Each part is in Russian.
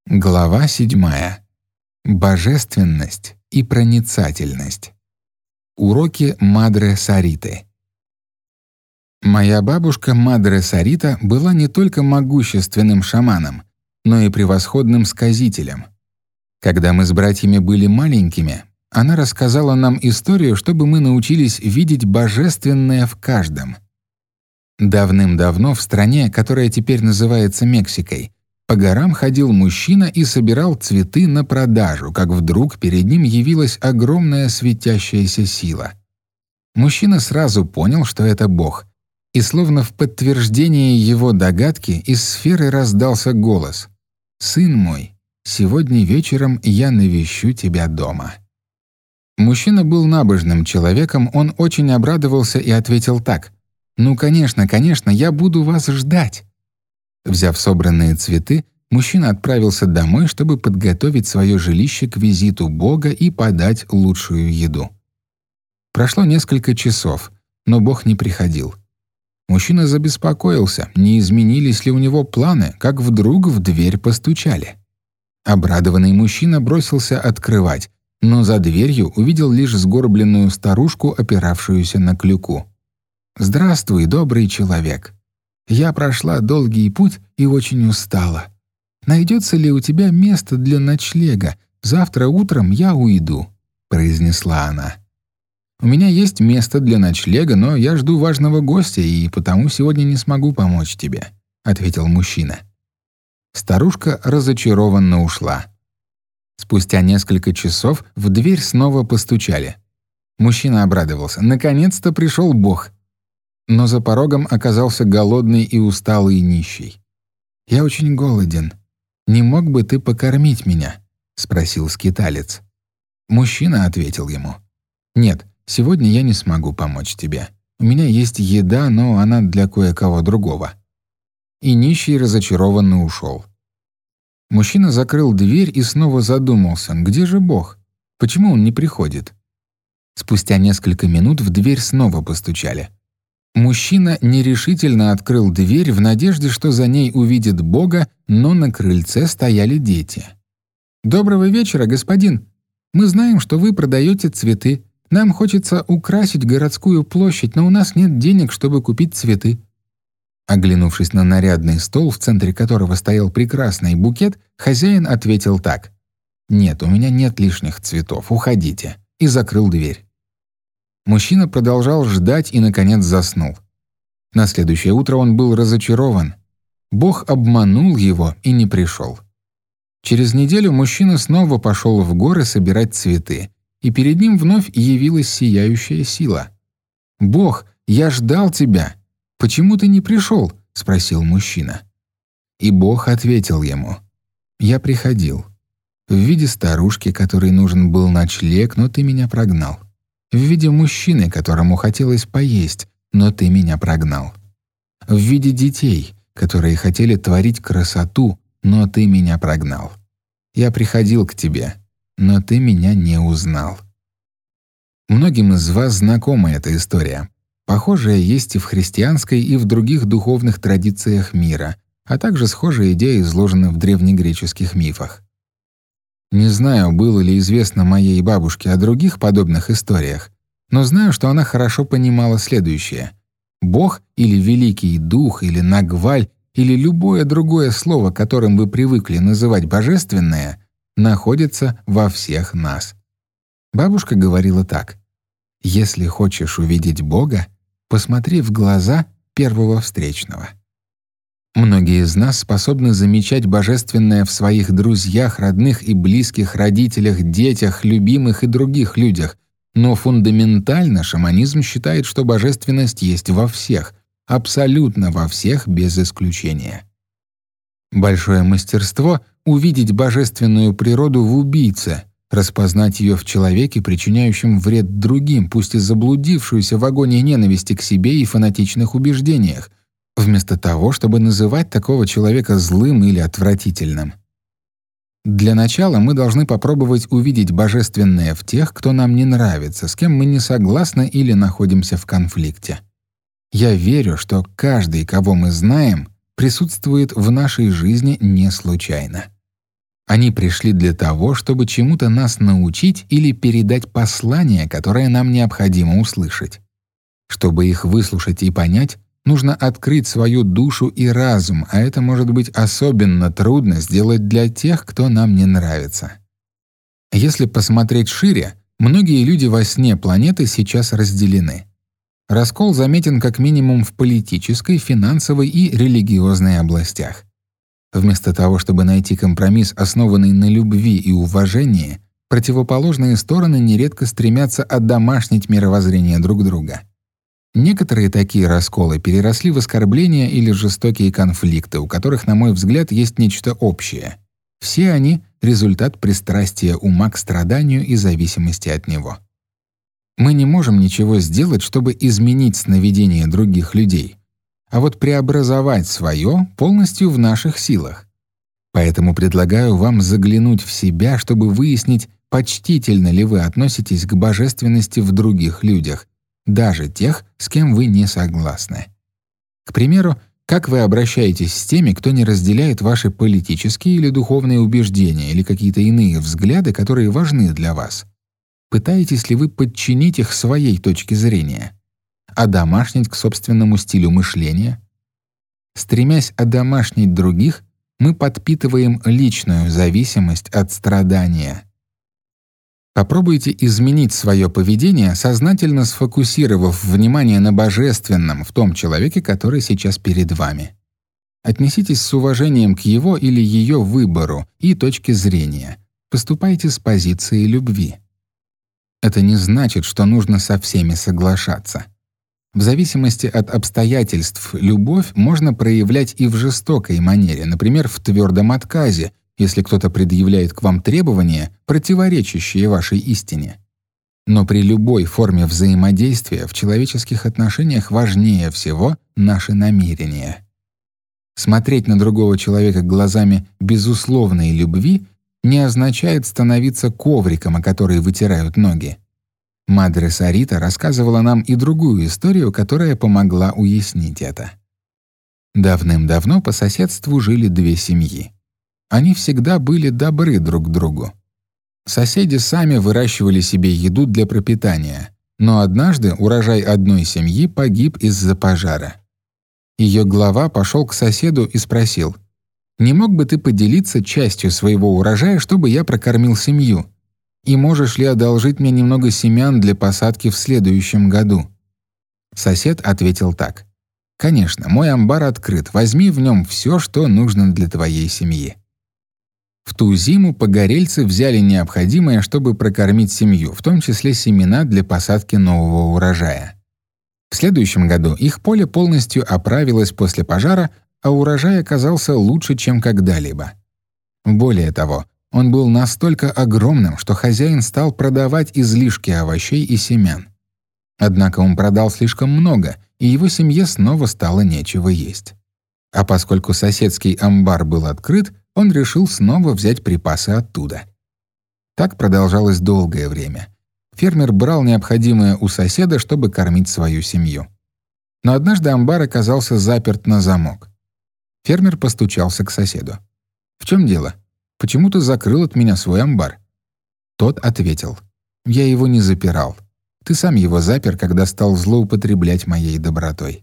Глава 7. Божественность и проницательность. Уроки Мадре Сариты. Моя бабушка Мадре Сарита была не только могущественным шаманом, но и превосходным сказителем. Когда мы с братьями были маленькими, она рассказала нам историю, чтобы мы научились видеть божественное в каждом. Давным-давно в стране, которая теперь называется Мексикой, по горам ходил мужчина и собирал цветы на продажу, как вдруг перед ним явилась огромная светящаяся сила. Мужчина сразу понял, что это Бог, и словно в подтверждение его догадки из сферы раздался голос: «Сын мой, сегодня вечером я навещу тебя дома». Мужчина был набожным человеком, он очень обрадовался и ответил так: «Ну, конечно, я буду вас ждать». Взяв собранные цветы, мужчина отправился домой, чтобы подготовить свое жилище к визиту Бога и подать лучшую еду. Прошло несколько часов, но Бог не приходил. Мужчина забеспокоился, не изменились ли у него планы, как вдруг в дверь постучали. Обрадованный мужчина бросился открывать, но за дверью увидел лишь сгорбленную старушку, опиравшуюся на клюку. «Здравствуй, добрый человек. Я прошла долгий путь и очень устала. Найдется ли у тебя место для ночлега? Завтра утром я уйду», — произнесла она. «У меня есть место для ночлега, но я жду важного гостя, и потому сегодня не смогу помочь тебе», — ответил мужчина. Старушка разочарованно ушла. Спустя несколько часов в дверь снова постучали. Мужчина обрадовался. Наконец-то пришел Бог. Но за порогом оказался голодный и усталый нищий. «Я очень голоден. Не мог бы ты покормить меня?» — спросил скиталец. Мужчина ответил ему: «Нет, сегодня я не смогу помочь тебе. У меня есть еда, но она для кое-кого другого». И нищий разочарованно ушел. Мужчина закрыл дверь и снова задумался: где же Бог? Почему он не приходит? Спустя несколько минут в дверь снова постучали. Мужчина нерешительно открыл дверь в надежде, что за ней увидит Бога, но на крыльце стояли дети. «Доброго вечера, господин. Мы знаем, что вы продаете цветы. Нам хочется украсить городскую площадь, но у нас нет денег, чтобы купить цветы». Оглянувшись на нарядный стол, в центре которого стоял прекрасный букет, хозяин ответил так: «Нет, у меня нет лишних цветов, уходите», и закрыл дверь. Мужчина продолжал ждать и, наконец, заснул. На следующее утро он был разочарован. Бог обманул его и не пришел. Через неделю мужчина снова пошел в горы собирать цветы, и перед ним вновь явилась сияющая сила. «Бог, я ждал тебя. Почему ты не пришел?» — спросил мужчина. И Бог ответил ему: «Я приходил. В виде старушки, которой нужен был ночлег, но ты меня прогнал. В виде мужчины, которому хотелось поесть, но ты меня прогнал. В виде детей, которые хотели творить красоту, но ты меня прогнал. Я приходил к тебе, но ты меня не узнал». Многим из вас знакома эта история. Похожая есть и в христианской, и в других духовных традициях мира, а также схожая идея изложена в древнегреческих мифах. Не знаю, было ли известно моей бабушке о других подобных историях, но знаю, что она хорошо понимала следующее: Бог или Великий Дух, или Нагваль, или любое другое слово, которым вы привыкли называть божественное, находится во всех нас. Бабушка говорила так: «Если хочешь увидеть Бога, посмотри в глаза первого встречного». Многие из нас способны замечать божественное в своих друзьях, родных и близких, родителях, детях, любимых и других людях, но фундаментально шаманизм считает, что божественность есть во всех, абсолютно во всех без исключения. Большое мастерство — увидеть божественную природу в убийце, распознать ее в человеке, причиняющем вред другим, пусть и заблудившуюся в агонии ненависти к себе и фанатичных убеждениях, вместо того, чтобы называть такого человека злым или отвратительным. Для начала мы должны попробовать увидеть божественное в тех, кто нам не нравится, с кем мы не согласны или находимся в конфликте. Я верю, что каждый, кого мы знаем, присутствует в нашей жизни не случайно. Они пришли для того, чтобы чему-то нас научить или передать послание, которое нам необходимо услышать. Чтобы их выслушать и понять, нужно открыть свою душу и разум, а это может быть особенно трудно сделать для тех, кто нам не нравится. Если посмотреть шире, многие люди во сне планеты сейчас разделены. Раскол заметен как минимум в политической, финансовой и религиозной областях. Вместо того, чтобы найти компромисс, основанный на любви и уважении, противоположные стороны нередко стремятся одомашнить мировоззрение друг друга. Некоторые такие расколы переросли в оскорбления или жестокие конфликты, у которых, на мой взгляд, есть нечто общее. Все они — результат пристрастия ума к страданию и зависимости от него. Мы не можем ничего сделать, чтобы изменить сновидения других людей, а вот преобразовать свое полностью в наших силах. Поэтому предлагаю вам заглянуть в себя, чтобы выяснить, почтительно ли вы относитесь к божественности в других людях, даже тех, с кем вы не согласны. К примеру, как вы обращаетесь с теми, кто не разделяет ваши политические или духовные убеждения или какие-то иные взгляды, которые важны для вас? Пытаетесь ли вы подчинить их своей точке зрения? Одомашнить к собственному стилю мышления? Стремясь одомашнить других, мы подпитываем личную зависимость от страдания. Попробуйте изменить свое поведение, сознательно сфокусировав внимание на божественном в том человеке, который сейчас перед вами. Отнеситесь с уважением к его или ее выбору и точке зрения. Поступайте с позиции любви. Это не значит, что нужно со всеми соглашаться. В зависимости от обстоятельств любовь можно проявлять и в жестокой манере, например, в твердом отказе, если кто-то предъявляет к вам требования, противоречащие вашей истине. Но при любой форме взаимодействия в человеческих отношениях важнее всего наши намерения. Смотреть на другого человека глазами безусловной любви не означает становиться ковриком, о который вытирают ноги. Мадре Сарита рассказывала нам и другую историю, которая помогла уяснить это. Давным-давно по соседству жили две семьи. Они всегда были добры друг к другу. Соседи сами выращивали себе еду для пропитания, но однажды урожай одной семьи погиб из-за пожара. Ее глава пошел к соседу и спросил: «Не мог бы ты поделиться частью своего урожая, чтобы я прокормил семью? И можешь ли одолжить мне немного семян для посадки в следующем году?» Сосед ответил так: «Конечно, мой амбар открыт, возьми в нем все, что нужно для твоей семьи». В ту зиму погорельцы взяли необходимое, чтобы прокормить семью, в том числе семена для посадки нового урожая. В следующем году их поле полностью оправилось после пожара, а урожай оказался лучше, чем когда-либо. Более того, он был настолько огромным, что хозяин стал продавать излишки овощей и семян. Однако он продал слишком много, и его семье снова стало нечего есть. А поскольку соседский амбар был открыт, он решил снова взять припасы оттуда. Так продолжалось долгое время. Фермер брал необходимое у соседа, чтобы кормить свою семью. Но однажды амбар оказался заперт на замок. Фермер постучался к соседу. «В чем дело? Почему ты закрыл от меня свой амбар?» Тот ответил: «Я его не запирал. Ты сам его запер, когда стал злоупотреблять моей добротой».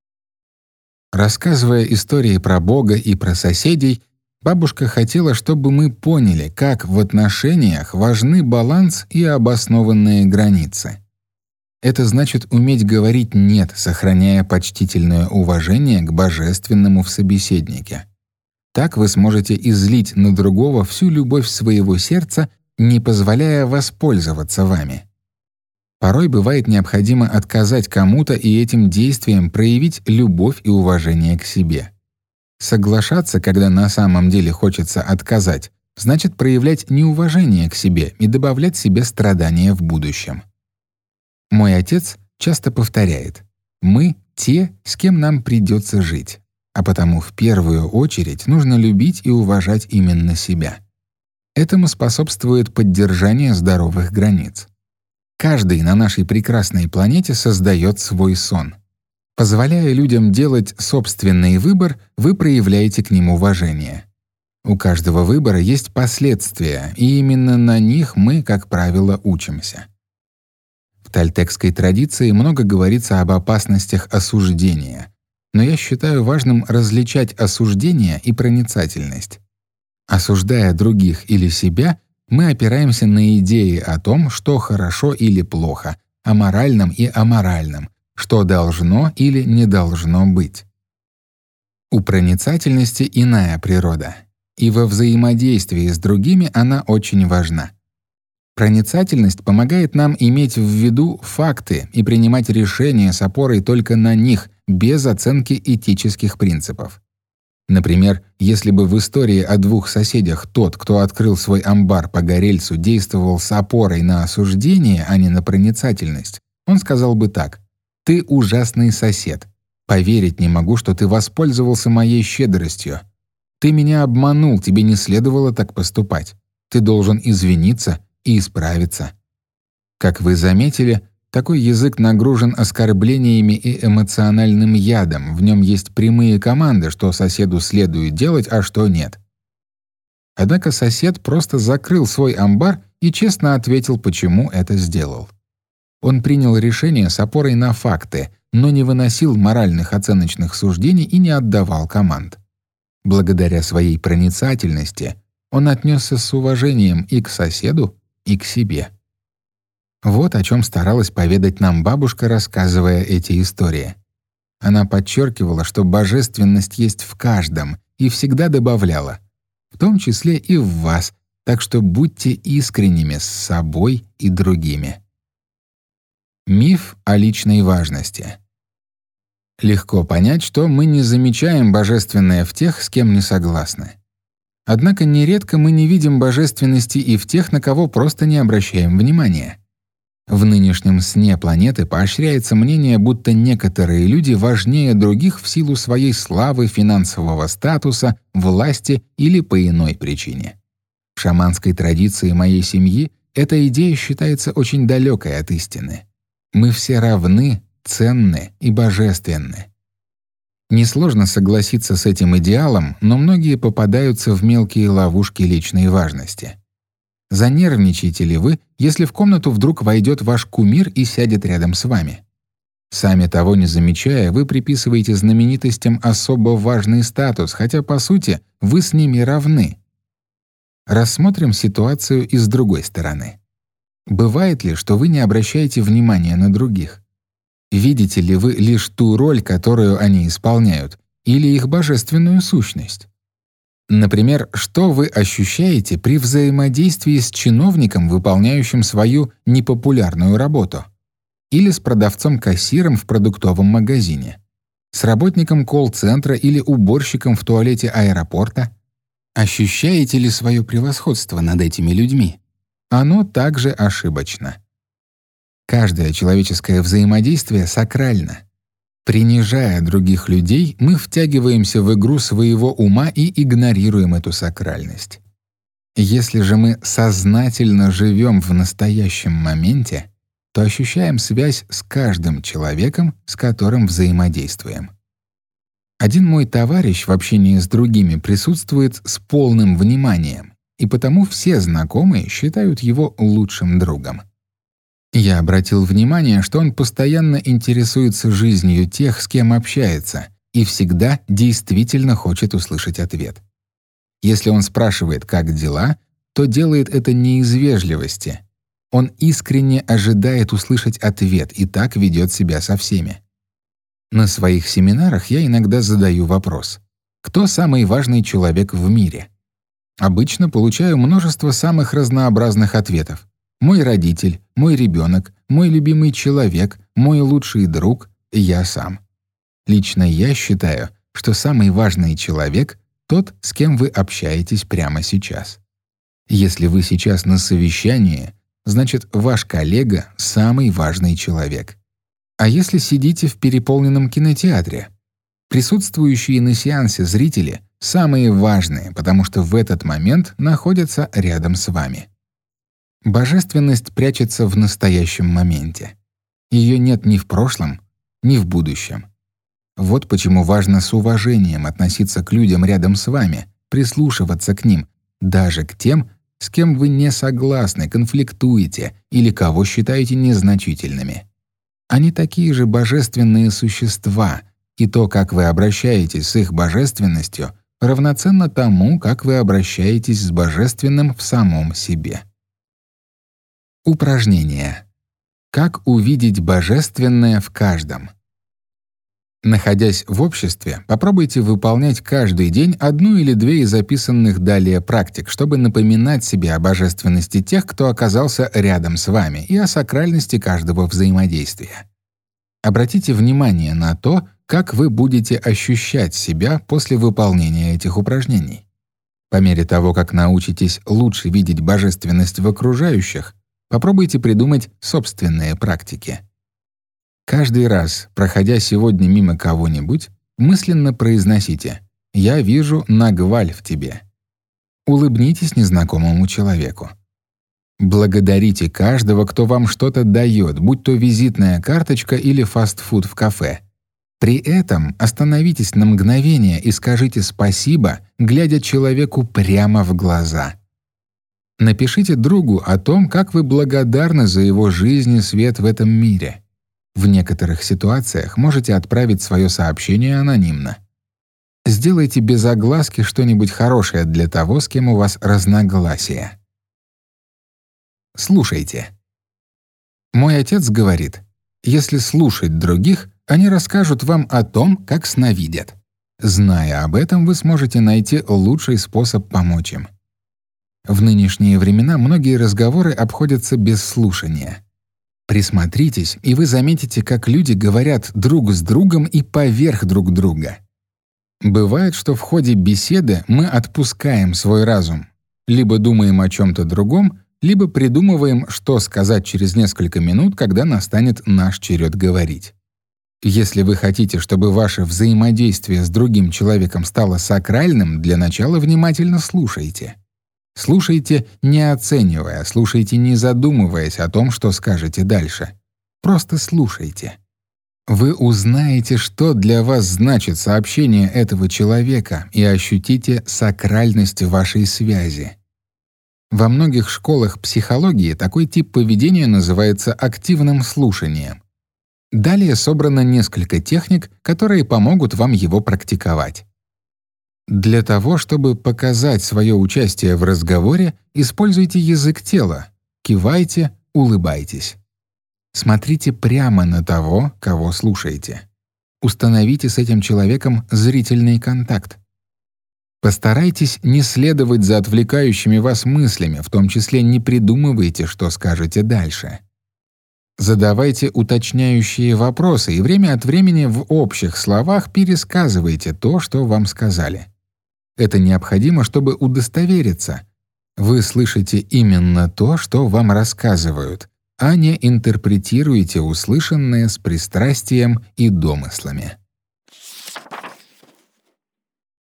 Рассказывая истории про Бога и про соседей, бабушка хотела, чтобы мы поняли, как в отношениях важны баланс и обоснованные границы. Это значит уметь говорить «нет», сохраняя почтительное уважение к божественному в собеседнике. Так вы сможете излить на другого всю любовь своего сердца, не позволяя воспользоваться вами. Порой бывает необходимо отказать кому-то и этим действием проявить любовь и уважение к себе. Соглашаться, когда на самом деле хочется отказать, значит проявлять неуважение к себе и добавлять себе страдания в будущем. Мой отец часто повторяет: «Мы — те, с кем нам придется жить, а потому в первую очередь нужно любить и уважать именно себя». Этому способствует поддержание здоровых границ. Каждый на нашей прекрасной планете создает свой сон. Позволяя людям делать собственный выбор, вы проявляете к ним уважение. У каждого выбора есть последствия, и именно на них мы, как правило, учимся. В тольтекской традиции много говорится об опасностях осуждения, но я считаю важным различать осуждение и проницательность. Осуждая других или себя, мы опираемся на идеи о том, что хорошо или плохо, о моральном и аморальном, что должно или не должно быть. У проницательности иная природа, и во взаимодействии с другими она очень важна. Проницательность помогает нам иметь в виду факты и принимать решения с опорой только на них, без оценки этических принципов. Например, если бы в истории о двух соседях тот, кто открыл свой амбар по горельцу, действовал с опорой на осуждение, а не на проницательность, он сказал бы так: «Ты ужасный сосед. Поверить не могу, что ты воспользовался моей щедростью. Ты меня обманул, тебе не следовало так поступать. Ты должен извиниться и исправиться». Как вы заметили, такой язык нагружен оскорблениями и эмоциональным ядом, в нем есть прямые команды, что соседу следует делать, а что нет. Однако сосед просто закрыл свой амбар и честно ответил, почему это сделал. Он принял решение с опорой на факты, но не выносил моральных оценочных суждений и не отдавал команд. Благодаря своей проницательности он отнесся с уважением и к соседу, и к себе. Вот о чем старалась поведать нам бабушка, рассказывая эти истории. Она подчеркивала, что божественность есть в каждом, и всегда добавляла, в том числе и в вас, так что будьте искренними с собой и другими. Миф о личной важности. Легко понять, что мы не замечаем божественное в тех, с кем не согласны. Однако нередко мы не видим божественности и в тех, на кого просто не обращаем внимания. В нынешнем сне планеты поощряется мнение, будто некоторые люди важнее других в силу своей славы, финансового статуса, власти или по иной причине. В шаманской традиции моей семьи эта идея считается очень далекой от истины. Мы все равны, ценны и божественны. Несложно согласиться с этим идеалом, но многие попадаются в мелкие ловушки личной важности. Занервничаете ли вы, если в комнату вдруг войдет ваш кумир и сядет рядом с вами? Сами того не замечая, вы приписываете знаменитостям особо важный статус, хотя, по сути, вы с ними равны. Рассмотрим ситуацию и с другой стороны. Бывает ли, что вы не обращаете внимания на других? Видите ли вы лишь ту роль, которую они исполняют, или их божественную сущность? Например, что вы ощущаете при взаимодействии с чиновником, выполняющим свою непопулярную работу? Или с продавцом-кассиром в продуктовом магазине? С работником колл-центра или уборщиком в туалете аэропорта? Ощущаете ли свое превосходство над этими людьми? Оно также ошибочно. Каждое человеческое взаимодействие сакрально. Принижая других людей, мы втягиваемся в игру своего ума и игнорируем эту сакральность. Если же мы сознательно живем в настоящем моменте, то ощущаем связь с каждым человеком, с которым взаимодействуем. Один мой товарищ в общении с другими присутствует с полным вниманием, и потому все знакомые считают его лучшим другом. Я обратил внимание, что он постоянно интересуется жизнью тех, с кем общается, и всегда действительно хочет услышать ответ. Если он спрашивает, как дела, то делает это не из вежливости. Он искренне ожидает услышать ответ и так ведет себя со всеми. На своих семинарах я иногда задаю вопрос: кто самый важный человек в мире? Обычно получаю множество самых разнообразных ответов. Мой родитель, мой ребенок, мой любимый человек, мой лучший друг, я сам. Лично я считаю, что самый важный человек — тот, с кем вы общаетесь прямо сейчас. Если вы сейчас на совещании, значит, ваш коллега — самый важный человек. А если сидите в переполненном кинотеатре? Присутствующие на сеансе зрители — самые важные, потому что в этот момент находятся рядом с вами. Божественность прячется в настоящем моменте. Ее нет ни в прошлом, ни в будущем. Вот почему важно с уважением относиться к людям рядом с вами, прислушиваться к ним, даже к тем, с кем вы не согласны, конфликтуете или кого считаете незначительными. Они такие же божественные существа, и то, как вы обращаетесь с их божественностью, равноценно тому, как вы обращаетесь с божественным в самом себе. Упражнение. Как увидеть божественное в каждом? Находясь в обществе, попробуйте выполнять каждый день одну или две из записанных далее практик, чтобы напоминать себе о божественности тех, кто оказался рядом с вами, и о сакральности каждого взаимодействия. Обратите внимание на то, как вы будете ощущать себя после выполнения этих упражнений. По мере того, как научитесь лучше видеть божественность в окружающих, попробуйте придумать собственные практики. Каждый раз, проходя сегодня мимо кого-нибудь, мысленно произносите: «Я вижу Нагваль в тебе». Улыбнитесь незнакомому человеку. Благодарите каждого, кто вам что-то дает, будь то визитная карточка или фастфуд в кафе. При этом остановитесь на мгновение и скажите спасибо, глядя человеку прямо в глаза. Напишите другу о том, как вы благодарны за его жизнь и свет в этом мире. В некоторых ситуациях можете отправить свое сообщение анонимно. Сделайте без огласки что-нибудь хорошее для того, с кем у вас разногласия. Слушайте. Мой отец говорит: если слушать других, они расскажут вам о том, как сновидят. Зная об этом, вы сможете найти лучший способ помочь им. В нынешние времена многие разговоры обходятся без слушания. Присмотритесь, и вы заметите, как люди говорят друг с другом и поверх друг друга. Бывает, что в ходе беседы мы отпускаем свой разум, либо думаем о чем-то другом, либо придумываем, что сказать через несколько минут, когда настанет наш черед говорить. Если вы хотите, чтобы ваше взаимодействие с другим человеком стало сакральным, для начала внимательно слушайте. Слушайте, не оценивая, слушайте, не задумываясь о том, что скажете дальше. Просто слушайте. Вы узнаете, что для вас значит сообщение этого человека, и ощутите сакральность вашей связи. Во многих школах психологии такой тип поведения называется активным слушанием. Далее собрано несколько техник, которые помогут вам его практиковать. Для того, чтобы показать свое участие в разговоре, используйте язык тела. Кивайте, улыбайтесь. Смотрите прямо на того, кого слушаете. Установите с этим человеком зрительный контакт. Постарайтесь не следовать за отвлекающими вас мыслями, в том числе не придумывайте, что скажете дальше. Задавайте уточняющие вопросы и время от времени в общих словах пересказывайте то, что вам сказали. Это необходимо, чтобы удостовериться. Вы слышите именно то, что вам рассказывают, а не интерпретируете услышанное с пристрастием и домыслами.